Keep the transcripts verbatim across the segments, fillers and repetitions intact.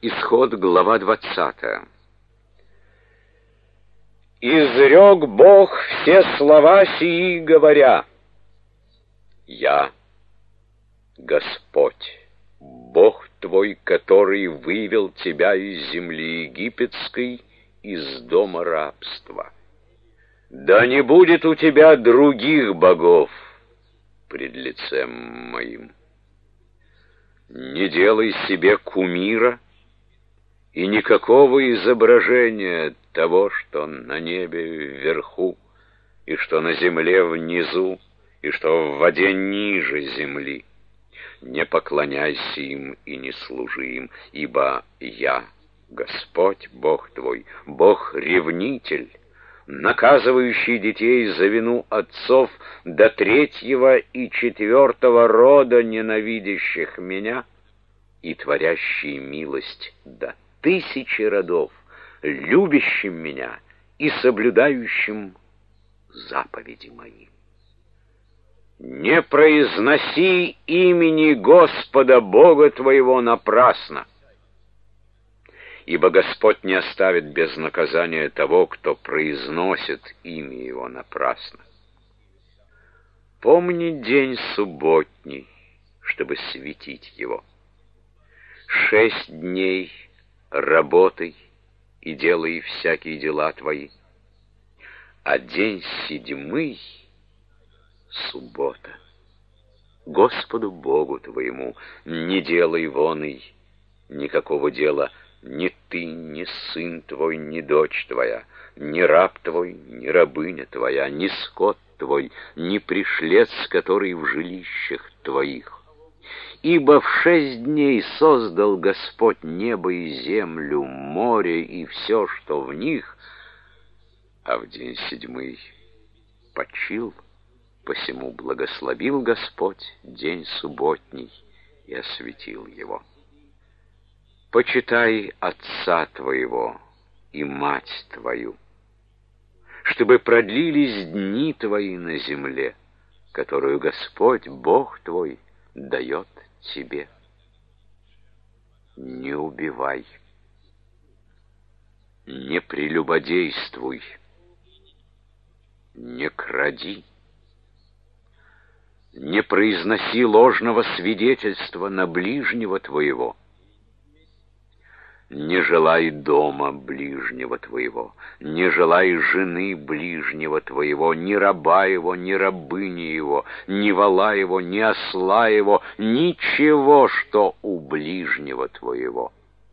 Исход, глава двадцатая. «Изрек Бог все слова сии, говоря: Я, Господь, Бог твой, который вывел тебя из земли египетской, из дома рабства. Да не будет у тебя других богов пред лицем моим. Не делай себе кумира и никакого изображения того, что на небе вверху, и что на земле внизу, и что в воде ниже земли. Не поклоняйся им и не служи им, ибо я, Господь, Бог твой, Бог-ревнитель, наказывающий детей за вину отцов до третьего и четвертого рода ненавидящих меня, и творящий милость до тысячи родов, любящим меня и соблюдающим заповеди мои. Не произноси имени Господа Бога твоего напрасно, ибо Господь не оставит без наказания того, кто произносит имя его напрасно. Помни день субботний, чтобы светить его. Шесть дней работай и делай всякие дела твои, а день седьмый — суббота. Господу Богу твоему не делай воной никакого дела, ни ты, ни сын твой, ни дочь твоя, ни раб твой, ни рабыня твоя, ни скот твой, ни пришлец, который в жилищах твоих. Ибо в шесть дней создал Господь небо и землю, море и все, что в них, а в день седьмый почил. Посему благословил Господь день субботний и осветил его. Почитай отца твоего и мать твою, чтобы продлились дни твои на земле, которую Господь, Бог твой, дает тебе. Не убивай, не прелюбодействуй, не кради, не произноси ложного свидетельства на ближнего твоего, не желай дома ближнего твоего, не желай жены ближнего твоего, ни раба его, ни рабыни его, ни вола его, ни осла его, ничего, что у ближнего твоего.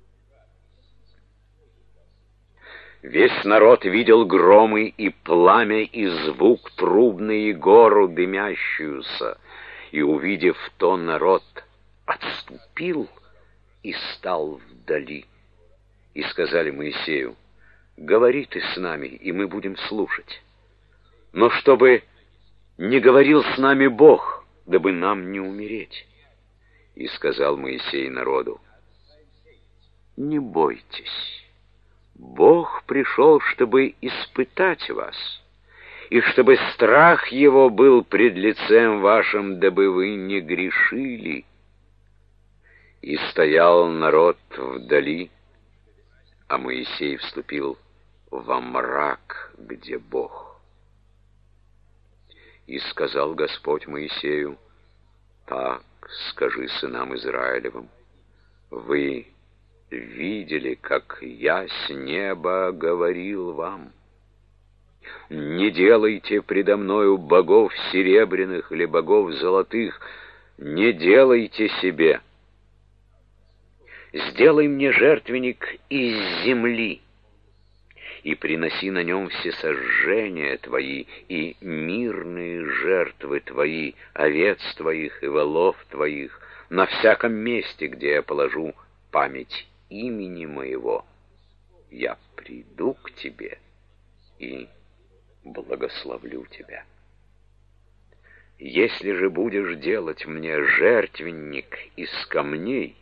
Весь народ видел громы и пламя, и звук трубный, и гору дымящуюся, и, увидев то, народ отступил и стал вдали. И сказали Моисею: говори ты с нами, и мы будем слушать. Но чтобы не говорил с нами Бог, дабы нам не умереть. И сказал Моисей народу: не бойтесь. Бог пришел, чтобы испытать вас, и чтобы страх его был пред лицем вашим, дабы вы не грешили. И стоял народ вдали, а Моисей вступил во мрак, где Бог. И сказал Господь Моисею: так скажи сынам Израилевым: вы видели, как я с неба говорил вам: не делайте предо мною богов серебряных или богов золотых, не делайте себе. Сделай мне жертвенник из земли, и приноси на нем всесожжения твои и мирные жертвы твои, овец твоих и волов твоих, на всяком месте, где я положу память имени моего. Я приду к тебе и благословлю тебя. Если же будешь делать мне жертвенник из камней,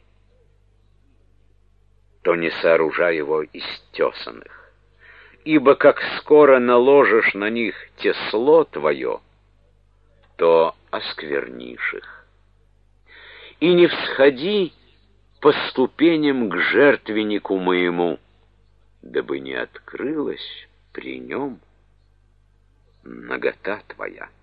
то не сооружай его из тесаных, ибо как скоро наложишь на них тесло твое, то осквернишь их. И не всходи по ступеням к жертвеннику моему, дабы не открылась при нем нагота твоя.